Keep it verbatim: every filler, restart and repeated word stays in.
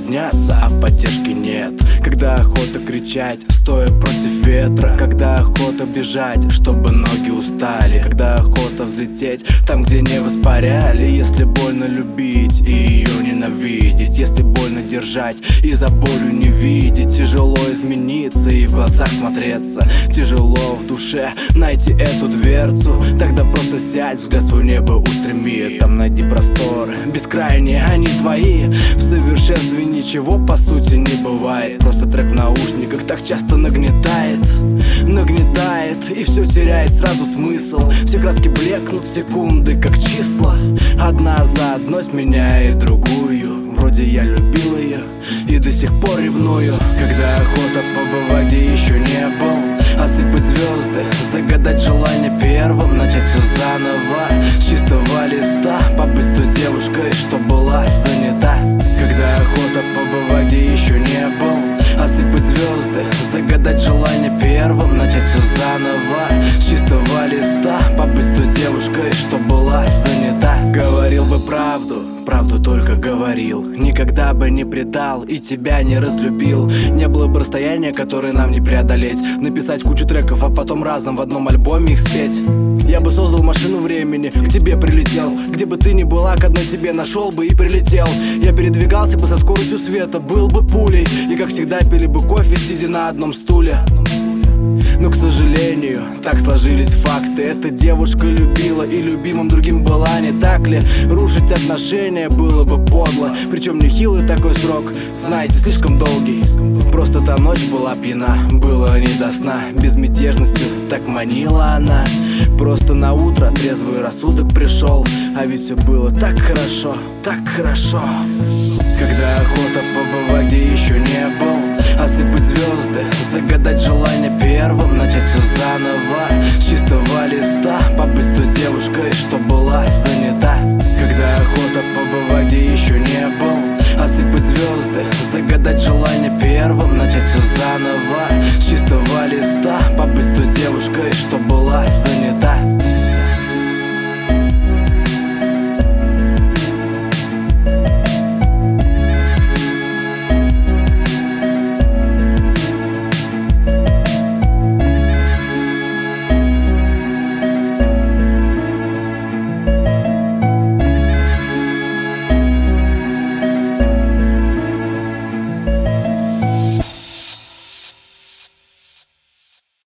подняться, а поддержки нет. Когда охота кричать, стоя против ветра. Когда охота бежать, чтобы ноги устали. Когда охота взлететь там, где не воспаряли. Если больно любить и ее ненавидеть, если больно держать и за болью не видеть. Тяжело измениться и в глазах смотреться, тяжело в душе найти эту дверцу. Тогда просто сядь, взгляд свой небо устреми. Там найди просторы бескрайние, они твои. В совершенстве ничего по сути не бывает. Просто трек в наушниках так часто нагнетает, нагнетает, и все теряет сразу смысл. Все краски блекнут, секунды как числа. Одна за одной сменяет другую. Вроде я любил ее и до сих пор ревную. Когда охота побывать, где еще не был, осыпать звезды, загадать желание первым, начать все заново, с чистого листа, побыть с той девушкой, что была занята. Когда охота побывать, где еще не был, осыпать звезды, загадать желание первым, начать все заново, с чистого листа, побыть с той девушкой, что была занята. Говорил бы правду, правду только говорил, никогда бы не предал и тебя не разлюбил. Не было бы расстояния, которое нам не преодолеть. Написать кучу треков, а потом разом в одном альбоме их спеть. Я бы создал машину времени, к тебе прилетел. Где бы ты ни была, к одной тебе нашел бы и прилетел. Я передвигался бы со скоростью света, был бы пулей. И как всегда пили бы кофе, сидя на одном стуле. Но, к сожалению, так сложились факты. Эта девушка любила и любимым другим была, не так ли? Рушить отношения было бы подло. Причем нехилый такой срок, знаете, слишком долгий. Просто та ночь была пьяна, было не до сна. Безмятежностью так манила она. Просто на утро трезвый рассудок пришел. А ведь все было так хорошо, так хорошо. Когда охота побывать, где еще не был, осыпать звезды, загадать желание первым, начать все заново, с чистого листа, побыть с той девушкой, что была занята. Когда охота побывать, где еще не был, осыпать звезды, загадать желание первым, начать все заново,